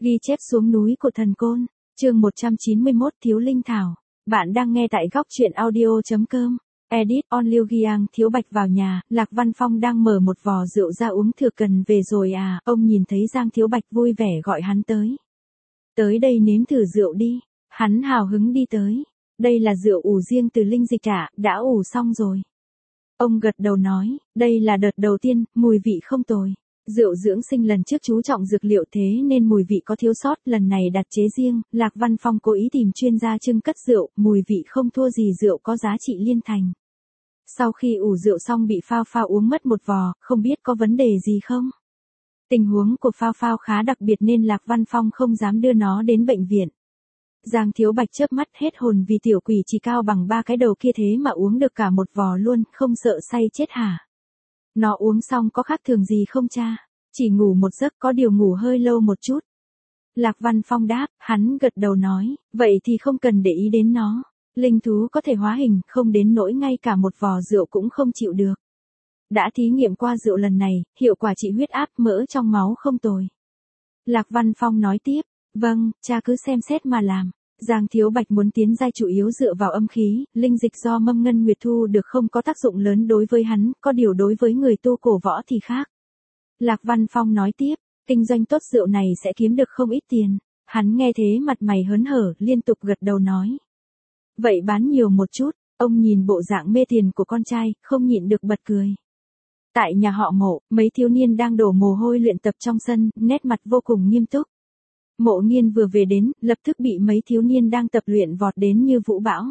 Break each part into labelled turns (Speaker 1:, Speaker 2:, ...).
Speaker 1: Ghi chép xuống núi của thần côn, chương 191 Thiếu Linh Thảo. Bạn đang nghe tại góc truyện audio.com. Edit on Liêu Giang. Thiếu Bạch vào nhà, Lạc Văn Phong đang mở một vò rượu ra uống thừa cần về rồi à, ông nhìn thấy Giang Thiếu Bạch vui vẻ gọi hắn tới. Tới đây nếm thử rượu đi, hắn hào hứng đi tới. Đây là rượu ủ riêng từ linh dịch ạ, đã ủ xong rồi. Ông gật đầu nói, đây là đợt đầu tiên, mùi vị không tồi. Rượu dưỡng sinh lần trước chú trọng dược liệu thế nên mùi vị có thiếu sót, lần này đặt chế riêng, Lạc Văn Phong cố ý tìm chuyên gia trưng cất rượu, mùi vị không thua gì rượu có giá trị liên thành. Sau khi ủ rượu xong bị Phao Phao uống mất một vò, không biết có vấn đề gì không? Tình huống của Phao Phao khá đặc biệt nên Lạc Văn Phong không dám đưa nó đến bệnh viện. Giang Thiếu Bạch chớp mắt hết hồn vì tiểu quỷ chỉ cao bằng 3 cái đầu kia thế mà uống được cả một vò luôn, không sợ say chết hả? Nó uống xong có khác thường gì không cha? Chỉ ngủ một giấc, có điều ngủ hơi lâu một chút. Lạc Văn Phong đáp, hắn gật đầu nói, vậy thì không cần để ý đến nó. Linh thú có thể hóa hình, không đến nỗi ngay cả một vò rượu cũng không chịu được. Đã thí nghiệm qua rượu lần này, hiệu quả trị huyết áp, mỡ trong máu không tồi. Lạc Văn Phong nói tiếp, vâng, cha cứ xem xét mà làm. Giang Thiếu Bạch muốn tiến giai chủ yếu dựa vào âm khí, linh dịch do Mâm Ngân Nguyệt thu được không có tác dụng lớn đối với hắn, có điều đối với người tu cổ võ thì khác. Lạc Văn Phong nói tiếp, kinh doanh tốt rượu này sẽ kiếm được không ít tiền. Hắn nghe thế mặt mày hớn hở, liên tục gật đầu nói. Vậy bán nhiều một chút, ông nhìn bộ dạng mê tiền của con trai, không nhịn được bật cười. Tại nhà họ Mộ, mấy thiếu niên đang đổ mồ hôi luyện tập trong sân, nét mặt vô cùng nghiêm túc. Mộ Nghiên vừa về đến, lập tức bị mấy thiếu niên đang tập luyện vọt đến như vũ bão.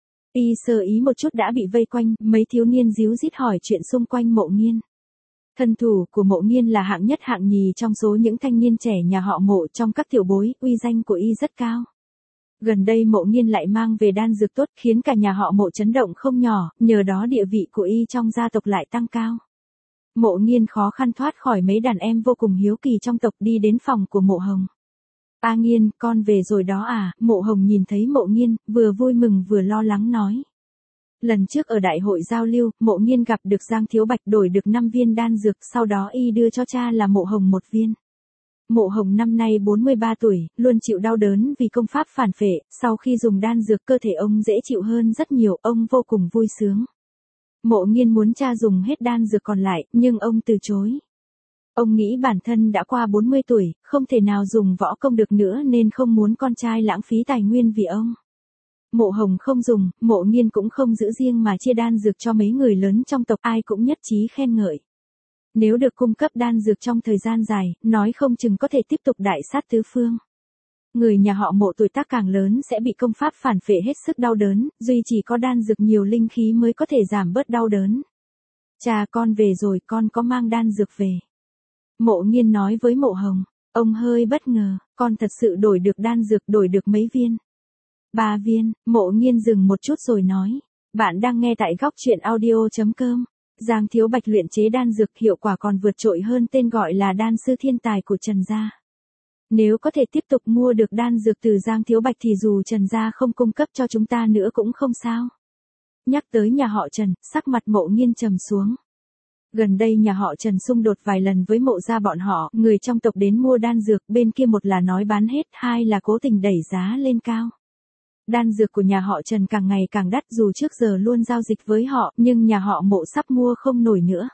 Speaker 1: Y sơ ý một chút đã bị vây quanh, mấy thiếu niên díu dít hỏi chuyện xung quanh Mộ Nghiên. Thân thủ của Mộ Nghiên là hạng nhất hạng nhì trong số những thanh niên trẻ nhà họ Mộ, trong các tiểu bối, uy danh của y rất cao. Gần đây Mộ Nghiên lại mang về đan dược tốt khiến cả nhà họ Mộ chấn động không nhỏ, nhờ đó địa vị của y trong gia tộc lại tăng cao. Mộ Nghiên khó khăn thoát khỏi mấy đàn em vô cùng hiếu kỳ trong tộc đi đến phòng của Mộ Hồng. A Nghiên, con về rồi đó à? Mộ Hồng nhìn thấy Mộ Nghiên, vừa vui mừng vừa lo lắng nói. Lần trước ở đại hội giao lưu, Mộ Nghiên gặp được Giang Thiếu Bạch đổi được 5 viên đan dược, sau đó y đưa cho cha là Mộ Hồng 1 viên. Mộ Hồng năm nay 43 tuổi, luôn chịu đau đớn vì công pháp phản phệ, sau khi dùng đan dược cơ thể ông dễ chịu hơn rất nhiều, ông vô cùng vui sướng. Mộ Nghiên muốn cha dùng hết đan dược còn lại, nhưng ông từ chối. Ông nghĩ bản thân đã qua 40 tuổi, không thể nào dùng võ công được nữa nên không muốn con trai lãng phí tài nguyên vì ông. Mộ Hồng không dùng, Mộ Nghiên cũng không giữ riêng mà chia đan dược cho mấy người lớn trong tộc, ai cũng nhất trí khen ngợi. Nếu được cung cấp đan dược trong thời gian dài, nói không chừng có thể tiếp tục đại sát tứ phương. Người nhà họ Mộ tuổi tác càng lớn sẽ bị công pháp phản phệ hết sức đau đớn, duy chỉ có đan dược nhiều linh khí mới có thể giảm bớt đau đớn. Cha con về rồi, con có mang đan dược về. Mộ Nghiên nói với Mộ Hồng, ông hơi bất ngờ, con thật sự đổi được đan dược, đổi được mấy viên? 3 viên, Mộ Nghiên dừng một chút rồi nói, bạn đang nghe tại góc truyện audio.com. Giang Thiếu Bạch luyện chế đan dược hiệu quả còn vượt trội hơn tên gọi là đan sư thiên tài của Trần gia. Nếu có thể tiếp tục mua được đan dược từ Giang Thiếu Bạch thì dù Trần gia không cung cấp cho chúng ta nữa cũng không sao. Nhắc tới nhà họ Trần, sắc mặt Mộ Nghiên trầm xuống. Gần đây nhà họ Trần xung đột vài lần với Mộ gia bọn họ, người trong tộc đến mua đan dược, bên kia một là nói bán hết, hai là cố tình đẩy giá lên cao. Đan dược của nhà họ Trần càng ngày càng đắt, dù trước giờ luôn giao dịch với họ, nhưng nhà họ Mộ sắp mua không nổi nữa.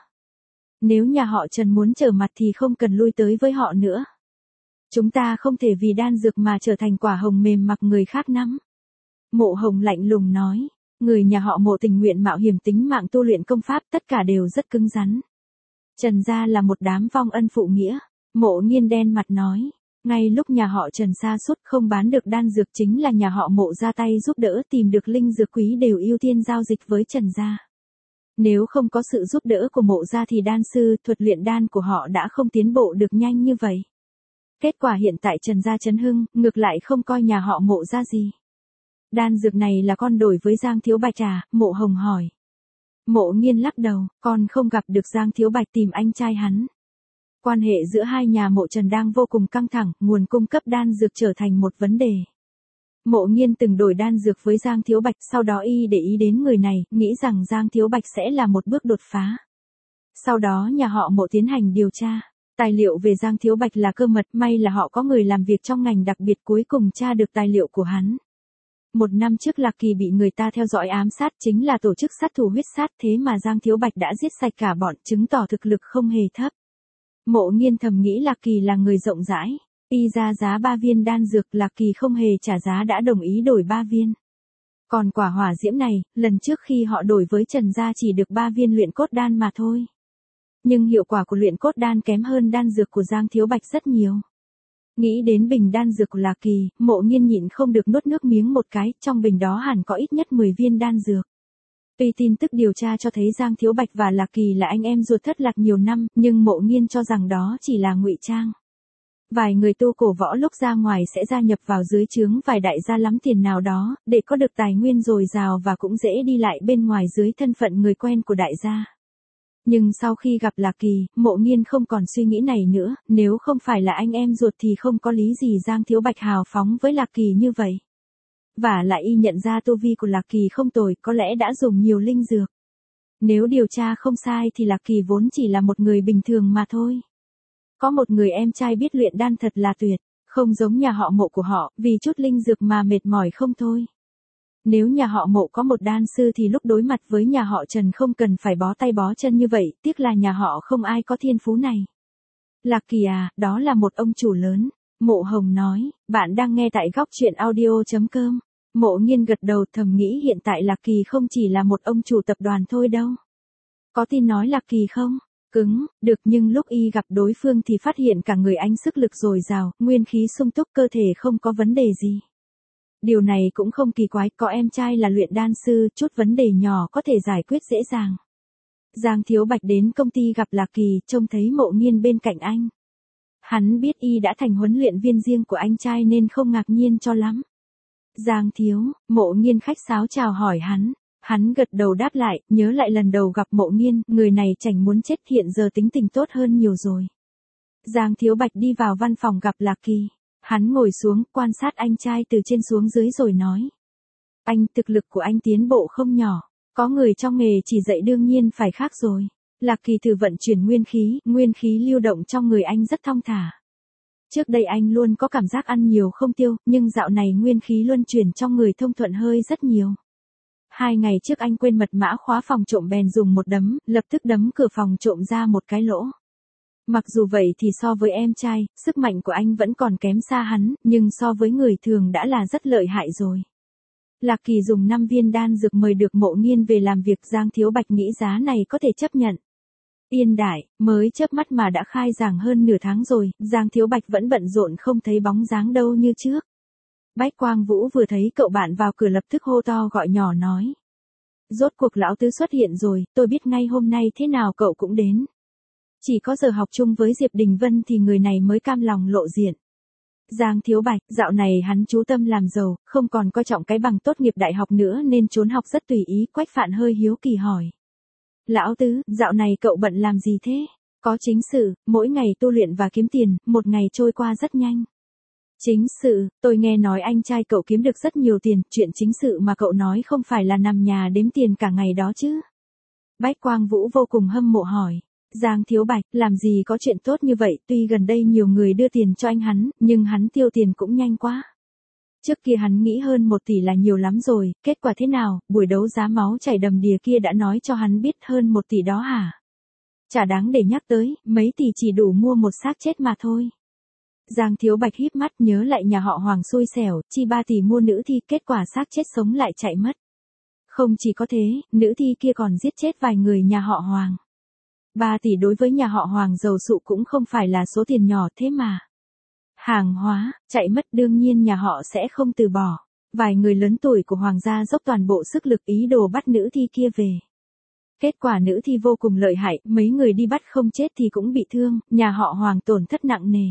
Speaker 1: Nếu nhà họ Trần muốn trở mặt thì không cần lui tới với họ nữa. Chúng ta không thể vì đan dược mà trở thành quả hồng mềm mặc người khác nắm. Mộ Hồng lạnh lùng nói, người nhà họ Mộ tình nguyện mạo hiểm tính mạng tu luyện công pháp, tất cả đều rất cứng rắn. Trần gia là một đám vong ân phụ nghĩa. Mộ Nghiên đen mặt nói. Ngay lúc nhà họ Trần sa sút không bán được đan dược, chính là nhà họ Mộ ra tay giúp đỡ tìm được linh dược quý đều ưu tiên giao dịch với Trần gia. Nếu không có sự giúp đỡ của Mộ gia thì đan sư, thuật luyện đan của họ đã không tiến bộ được nhanh như vậy. Kết quả hiện tại Trần gia chấn hưng, ngược lại không coi nhà họ Mộ ra gì. Đan dược này là con đổi với Giang Thiếu Bạch à? Mộ Hồng hỏi. Mộ Nghiên lắc đầu, con không gặp được Giang Thiếu Bạch, tìm anh trai hắn. Quan hệ giữa hai nhà Mộ Trần đang vô cùng căng thẳng, nguồn cung cấp đan dược trở thành một vấn đề. Mộ Nghiên từng đổi đan dược với Giang Thiếu Bạch, sau đó y để ý đến người này, nghĩ rằng Giang Thiếu Bạch sẽ là một bước đột phá. Sau đó nhà họ Mộ tiến hành điều tra. Tài liệu về Giang Thiếu Bạch là cơ mật, may là họ có người làm việc trong ngành đặc biệt cuối cùng tra được tài liệu của hắn. 1 năm trước Lạc Kỳ bị người ta theo dõi ám sát, chính là tổ chức sát thủ huyết sát, thế mà Giang Thiếu Bạch đã giết sạch cả bọn, chứng tỏ thực lực không hề thấp. Mộ Nghiên thầm nghĩ Lạc Kỳ là người rộng rãi. Y ra giá 3 viên đan dược, Lạc Kỳ không hề trả giá đã đồng ý đổi 3 viên. Còn quả hỏa diễm này, lần trước khi họ đổi với Trần gia chỉ được 3 viên luyện cốt đan mà thôi. Nhưng hiệu quả của luyện cốt đan kém hơn đan dược của Giang Thiếu Bạch rất nhiều. Nghĩ đến bình đan dược của Lạc Kỳ, Mộ Nghiên nhịn không được nuốt nước miếng một cái, trong bình đó hẳn có ít nhất 10 viên đan dược. Tuy tin tức điều tra cho thấy Giang Thiếu Bạch và Lạc Kỳ là anh em ruột thất lạc nhiều năm, nhưng Mộ Nghiên cho rằng đó chỉ là ngụy trang. Vài người tu cổ võ lúc ra ngoài sẽ gia nhập vào dưới trướng vài đại gia lắm tiền nào đó, để có được tài nguyên dồi dào và cũng dễ đi lại bên ngoài dưới thân phận người quen của đại gia. Nhưng sau khi gặp Lạc Kỳ, Mộ Nghiên không còn suy nghĩ này nữa, nếu không phải là anh em ruột thì không có lý gì Giang Thiếu Bạch hào phóng với Lạc Kỳ như vậy. Và lại y nhận ra tu vi của Lạc Kỳ không tồi, có lẽ đã dùng nhiều linh dược. Nếu điều tra không sai thì Lạc Kỳ vốn chỉ là một người bình thường mà thôi. Có một người em trai biết luyện đan thật là tuyệt, không giống nhà họ Mộ của họ, vì chút linh dược mà mệt mỏi không thôi. Nếu nhà họ Mộ có một đan sư thì lúc đối mặt với nhà họ Trần không cần phải bó tay bó chân như vậy, tiếc là nhà họ không ai có thiên phú này. Lạc Kỳ à, đó là một ông chủ lớn, Mộ Hồng nói, bạn đang nghe tại góc truyện audio.com. Mộ Nghiên gật đầu thầm nghĩ hiện tại Lạc Kỳ không chỉ là một ông chủ tập đoàn thôi đâu. Có tin nói Lạc Kỳ không? Cứng, được nhưng lúc y gặp đối phương thì phát hiện cả người anh sức lực dồi dào, nguyên khí sung túc cơ thể không có vấn đề gì. Điều này cũng không kỳ quái, có em trai là luyện đan sư, chút vấn đề nhỏ có thể giải quyết dễ dàng. Giang Thiếu Bạch đến công ty gặp Lạc Kỳ, trông thấy Mộ Nghiên bên cạnh anh. Hắn biết y đã thành huấn luyện viên riêng của anh trai nên không ngạc nhiên cho lắm. Giang Thiếu, Mộ Nghiên khách sáo chào hỏi hắn. Hắn gật đầu đáp lại, nhớ lại lần đầu gặp Mộ Nghiên, người này chảnh muốn chết, hiện giờ tính tình tốt hơn nhiều rồi. Giang Thiếu Bạch đi vào văn phòng gặp Lạc Kỳ. Hắn ngồi xuống, quan sát anh trai từ trên xuống dưới rồi nói. Anh, thực lực của anh tiến bộ không nhỏ. Có người trong nghề chỉ dạy đương nhiên phải khác rồi. Lạc Kỳ thử vận chuyển nguyên khí lưu động trong người anh rất thong thả. Trước đây anh luôn có cảm giác ăn nhiều không tiêu, nhưng dạo này nguyên khí luân chuyển trong người thông thuận hơi rất nhiều. 2 ngày trước anh quên mật mã khóa phòng trộm bèn dùng một đấm, lập tức đấm cửa phòng trộm ra một cái lỗ. Mặc dù vậy thì so với em trai, sức mạnh của anh vẫn còn kém xa hắn, nhưng so với người thường đã là rất lợi hại rồi. Lạc Kỳ dùng 5 viên đan dược mời được Mộ Nghiên về làm việc, Giang Thiếu Bạch nghĩ giá này có thể chấp nhận. Yên Đại, mới chớp mắt mà đã khai giảng hơn nửa tháng rồi, Giang Thiếu Bạch vẫn bận rộn không thấy bóng dáng đâu như trước. Bách Quang Vũ vừa thấy cậu bạn vào cửa lập tức hô to gọi nhỏ nói. Rốt cuộc lão tứ xuất hiện rồi, tôi biết ngay hôm nay thế nào cậu cũng đến. Chỉ có giờ học chung với Diệp Đình Vân thì người này mới cam lòng lộ diện. Giang Thiếu Bạch, dạo này hắn chú tâm làm giàu, không còn coi trọng cái bằng tốt nghiệp đại học nữa nên trốn học rất tùy ý. Quách Phạn hơi hiếu kỳ hỏi. Lão tứ, dạo này cậu bận làm gì thế? Có chính sự, mỗi ngày tu luyện và kiếm tiền, một ngày trôi qua rất nhanh. Chính sự, tôi nghe nói anh trai cậu kiếm được rất nhiều tiền, chuyện chính sự mà cậu nói không phải là nằm nhà đếm tiền cả ngày đó chứ? Bách Quang Vũ vô cùng hâm mộ hỏi. Giang Thiếu Bạch, làm gì có chuyện tốt như vậy, tuy gần đây nhiều người đưa tiền cho anh hắn, nhưng hắn tiêu tiền cũng nhanh quá. Trước kia hắn nghĩ hơn 1 tỷ là nhiều lắm rồi, kết quả thế nào, buổi đấu giá máu chảy đầm đìa kia đã nói cho hắn biết hơn 1 tỷ đó hả? Chả đáng để nhắc tới, mấy tỷ chỉ đủ mua một xác chết mà thôi. Giang Thiếu Bạch híp mắt nhớ lại nhà họ Hoàng xui xẻo, chi 3 tỷ mua nữ thi, kết quả xác chết sống lại chạy mất. Không chỉ có thế, nữ thi kia còn giết chết vài người nhà họ Hoàng. 3 tỷ đối với nhà họ Hoàng giàu sụ cũng không phải là số tiền nhỏ thế mà. Hàng hóa, chạy mất đương nhiên nhà họ sẽ không từ bỏ. Vài người lớn tuổi của Hoàng gia dốc toàn bộ sức lực ý đồ bắt nữ thi kia về. Kết quả nữ thi vô cùng lợi hại, mấy người đi bắt không chết thì cũng bị thương, nhà họ Hoàng tổn thất nặng nề.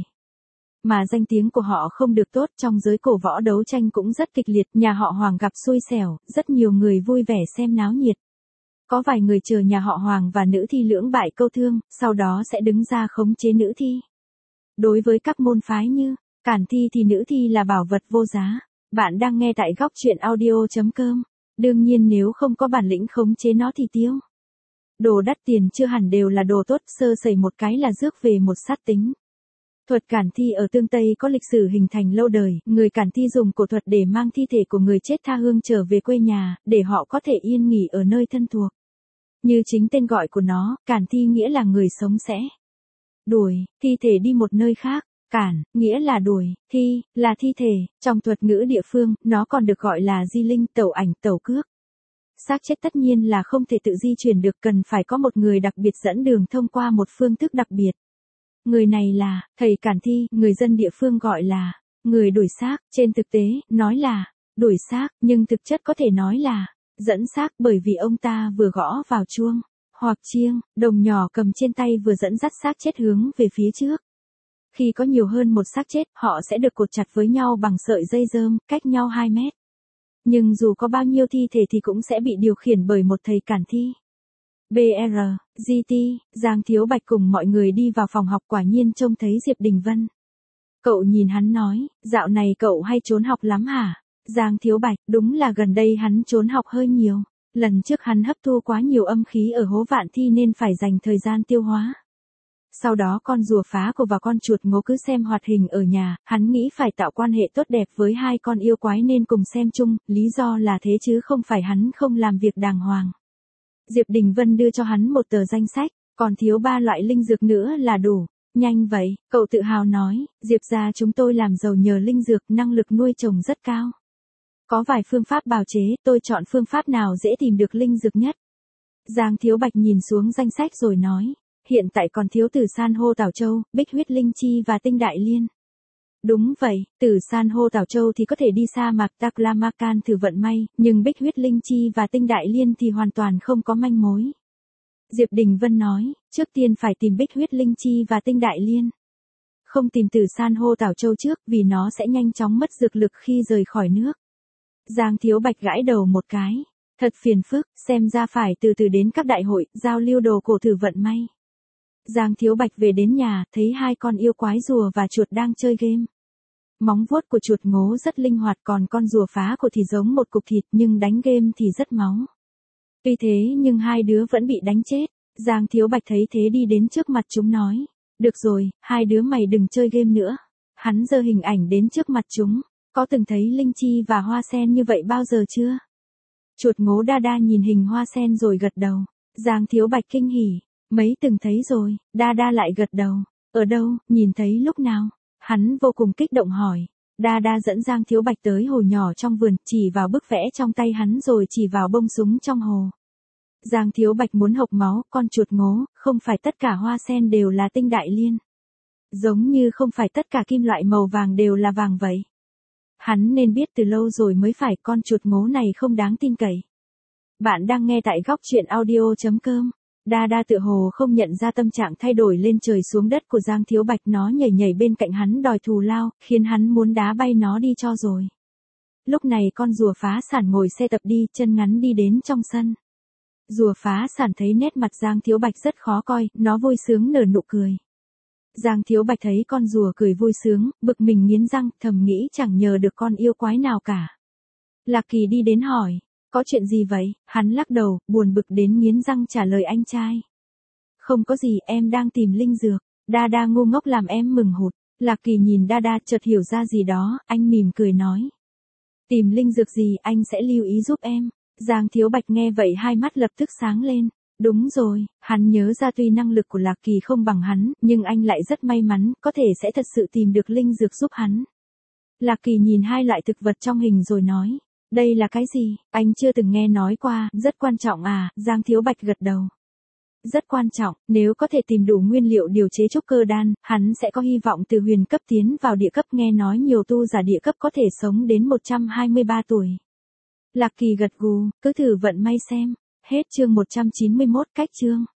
Speaker 1: Mà danh tiếng của họ không được tốt, trong giới cổ võ đấu tranh cũng rất kịch liệt, nhà họ Hoàng gặp xui xẻo, rất nhiều người vui vẻ xem náo nhiệt. Có vài người chờ nhà họ Hoàng và nữ thi lưỡng bại câu thương, sau đó sẽ đứng ra khống chế nữ thi. Đối với các môn phái như Cản Thi thì nữ thi là bảo vật vô giá. Bạn đang nghe tại góc truyện audio.com. Đương nhiên nếu không có bản lĩnh khống chế nó thì tiêu. Đồ đắt tiền chưa hẳn đều là đồ tốt, sơ sẩy một cái là rước về một sát tính. Thuật cản thi ở tương Tây có lịch sử hình thành lâu đời, người cản thi dùng cổ thuật để mang thi thể của người chết tha hương trở về quê nhà, để họ có thể yên nghỉ ở nơi thân thuộc. Như chính tên gọi của nó, cản thi nghĩa là người sống sẽ đuổi thi thể đi một nơi khác. Cản, nghĩa là đuổi, thi, là thi thể, trong thuật ngữ địa phương, nó còn được gọi là di linh, tẩu ảnh, tẩu cước. Xác chết tất nhiên là không thể tự di chuyển được, cần phải có một người đặc biệt dẫn đường thông qua một phương thức đặc biệt. Người này là thầy cản thi, người dân địa phương gọi là người đuổi xác, trên thực tế, nói là đuổi xác, nhưng thực chất có thể nói là dẫn xác, bởi vì ông ta vừa gõ vào chuông hoặc chiêng, đồng nhỏ cầm trên tay vừa dẫn dắt xác chết hướng về phía trước. Khi có nhiều hơn một xác chết, họ sẽ được cột chặt với nhau bằng sợi dây rơm, cách nhau 2 mét. Nhưng dù có bao nhiêu thi thể thì cũng sẽ bị điều khiển bởi một thầy cản thi. BR, GT, Giang Thiếu Bạch cùng mọi người đi vào phòng học, quả nhiên trông thấy Diệp Đình Vân. Cậu nhìn hắn nói, dạo này cậu hay trốn học lắm hả? Giang Thiếu Bạch, đúng là gần đây hắn trốn học hơi nhiều. Lần trước hắn hấp thu quá nhiều âm khí ở hố vạn thi nên phải dành thời gian tiêu hóa. Sau đó con rùa phá cổ và con chuột ngố cứ xem hoạt hình ở nhà, hắn nghĩ phải tạo quan hệ tốt đẹp với 2 con yêu quái nên cùng xem chung, lý do là thế chứ không phải hắn không làm việc đàng hoàng. Diệp Đình Vân đưa cho hắn một tờ danh sách, còn thiếu 3 loại linh dược nữa là đủ. Nhanh vậy, cậu tự hào nói, Diệp gia chúng tôi làm giàu nhờ linh dược, năng lực nuôi trồng rất cao. Có vài phương pháp bào chế, tôi chọn phương pháp nào dễ tìm được linh dược nhất. Giang Thiếu Bạch nhìn xuống danh sách rồi nói, hiện tại còn thiếu tử san hô Tảo Châu, bích huyết linh chi và tinh đại liên. Đúng vậy, tử san hô Tảo Châu thì có thể đi sa mạc Taklamakan thử vận may, nhưng bích huyết linh chi và tinh đại liên thì hoàn toàn không có manh mối. Diệp Đình Vân nói, trước tiên phải tìm bích huyết linh chi và tinh đại liên. Không tìm tử san hô Tảo Châu trước vì nó sẽ nhanh chóng mất dược lực khi rời khỏi nước. Giang Thiếu Bạch gãi đầu một cái. Thật phiền phức, xem ra phải từ từ đến các đại hội, giao lưu đồ cổ thử vận may. Giang Thiếu Bạch về đến nhà, thấy 2 con yêu quái rùa và chuột đang chơi game. Móng vuốt của chuột ngố rất linh hoạt, còn con rùa phá cổ thì giống một cục thịt nhưng đánh game thì rất máu. Tuy thế nhưng 2 đứa vẫn bị đánh chết. Giang Thiếu Bạch thấy thế đi đến trước mặt chúng nói. Được rồi, 2 đứa mày đừng chơi game nữa. Hắn giơ hình ảnh đến trước mặt chúng. Có từng thấy linh chi và hoa sen như vậy bao giờ chưa? Chuột ngố đa đa nhìn hình hoa sen rồi gật đầu. Giang Thiếu Bạch kinh hỉ. Mấy từng thấy rồi, đa đa lại gật đầu. Ở đâu, nhìn thấy lúc nào? Hắn vô cùng kích động hỏi. Đa đa dẫn Giang Thiếu Bạch tới hồ nhỏ trong vườn, chỉ vào bức vẽ trong tay hắn rồi chỉ vào bông súng trong hồ. Giang Thiếu Bạch muốn hộc máu, con chuột ngố, không phải tất cả hoa sen đều là tinh đại liên. Giống như không phải tất cả kim loại màu vàng đều là vàng vậy. Hắn nên biết từ lâu rồi mới phải, con chuột ngố này không đáng tin cậy. Bạn đang nghe tại góc truyện audio.com. Đa đa tựa hồ không nhận ra tâm trạng thay đổi lên trời xuống đất của Giang Thiếu Bạch, nó nhảy nhảy bên cạnh hắn đòi thù lao, khiến hắn muốn đá bay nó đi cho rồi. Lúc này con rùa phá sản ngồi xe tập đi, chân ngắn đi đến trong sân. Rùa phá sản thấy nét mặt Giang Thiếu Bạch rất khó coi, nó vui sướng nở nụ cười. Giang Thiếu Bạch thấy con rùa cười vui sướng, bực mình nghiến răng, thầm nghĩ chẳng nhờ được con yêu quái nào cả. Lạc Kỳ đi đến hỏi, có chuyện gì vậy? Hắn lắc đầu, buồn bực đến nghiến răng trả lời anh trai. Không có gì, em đang tìm linh dược. Đa đa ngu ngốc làm em mừng hụt. Lạc Kỳ nhìn đa đa chợt hiểu ra gì đó, anh mỉm cười nói. Tìm linh dược gì, anh sẽ lưu ý giúp em. Giang Thiếu Bạch nghe vậy 2 mắt lập tức sáng lên. Đúng rồi, hắn nhớ ra tuy năng lực của Lạc Kỳ không bằng hắn, nhưng anh lại rất may mắn, có thể sẽ thật sự tìm được linh dược giúp hắn. Lạc Kỳ nhìn 2 loại thực vật trong hình rồi nói. Đây là cái gì? Anh chưa từng nghe nói qua, rất quan trọng à? Giang Thiếu Bạch gật đầu. Rất quan trọng, nếu có thể tìm đủ nguyên liệu điều chế trúc cơ đan, hắn sẽ có hy vọng từ huyền cấp tiến vào địa cấp, nghe nói nhiều tu giả địa cấp có thể sống đến 123 tuổi. Lạc Kỳ gật gù, cứ thử vận may xem. Hết chương 191 cách chương.